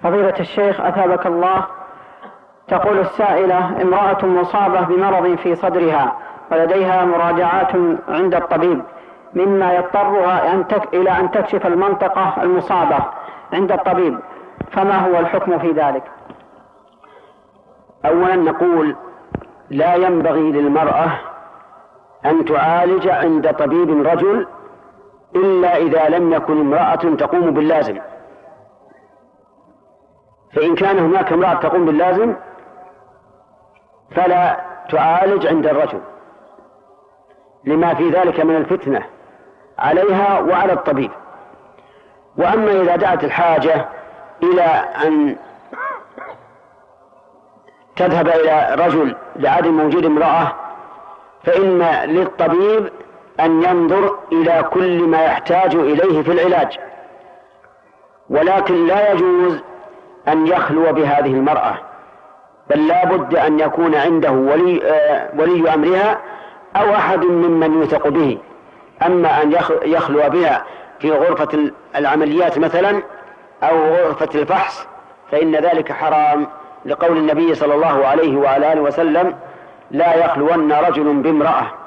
فضيلة الشيخ أثابك الله، تقول السائلة: امرأة مصابة بمرض في صدرها ولديها مراجعات عند الطبيب مما يضطرها إلى أن تكشف المنطقة المصابة عند الطبيب، فما هو الحكم في ذلك؟ أولا نقول لا ينبغي للمرأة أن تعالج عند طبيب رجل إلا إذا لم يكن امرأة تقوم باللازم، فإن كان هناك امرأة تقوم باللازم فلا تعالج عند الرجل لما في ذلك من الفتنة عليها وعلى الطبيب. وأما إذا دعت الحاجة إلى أن تذهب إلى رجل لعدم وجود امرأة فإن للطبيب أن ينظر إلى كل ما يحتاج إليه في العلاج، ولكن لا يجوز أن يخلو بهذه المرأة، بل لا بد أن يكون عنده ولي أمرها أو أحد ممن يوثق به. أما أن يخلو بها في غرفة العمليات مثلا أو غرفة الفحص فإن ذلك حرام، لقول النبي صلى الله عليه وعلى آله وسلم: لا يخلون رجل بامرأة